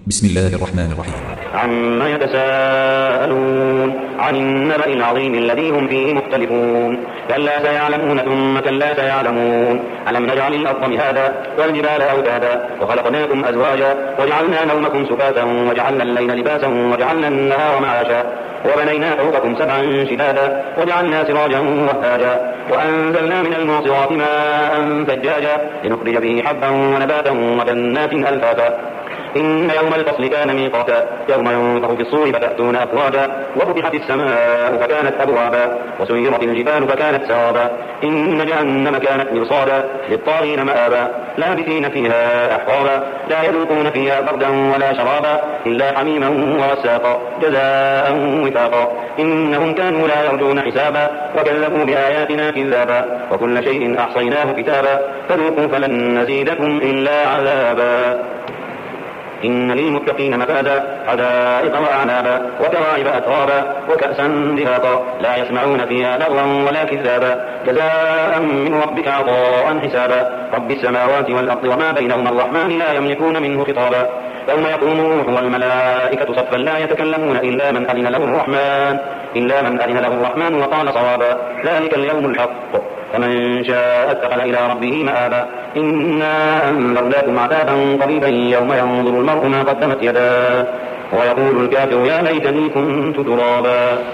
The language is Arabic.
بسم الله الرحمن الرحيم. عما يتساءلون عن النبأ العظيم الذي هم فيه مختلفون كلا سيعلمون ثم كلا سيعلمون ألم نجعل الأرض مهادا والجبال أوتادا وخلقناكم أزواجا وجعلنا نومكم سباتا وجعلنا الليل لباسا وجعلنا النهار معاشا وبنينا فوقكم سبعا شدادا وجعلنا سراجا وهاجا وأنزلنا من المعصرات ماء ثجاجا لنخرج به حبا ونباتا وجنات ألفافا إن يوم الفصل كان ميقاتا يوم ينفخ في الصور فتأتون أفواجا وفتحت السماء فكانت أبوابا وسيرت الجبال فكانت سرابا إن جهنم كانت مرصادا للطاغين مآبا لابثين فيها أحقابا لا يذوقون فيها بردا ولا شرابا إلا حميما وغساقا جزاء وفاقا إنهم كانوا لا يرجون حسابا وكذبوا بآياتنا كذابا وكل شيء أحصيناه كتابا فذوقوا فلن نزيدكم إلا عذابا إن للمتقين مفازا حدائق وأعنابا وكواعب أترابا وكأسا دهاقا لا يسمعون فيها لغوا ولا كذابا جزاء من ربك عطاء حسابا رب السماوات والأرض وما بينهما الرحمن لا يملكون منه خطابا يوم يقوم الروح والملائكة صفا لا يتكلمون إلا من أذن له الرحمن وقال صوابا ذلك اليوم الحق فمن شاء اتخذ إلى ربه مآبا إنا أنذرناكم عذابا قريبا يوم ينظر المرء ما قدمت يداه ويقول الكافر يا ليتني كنت ترابا.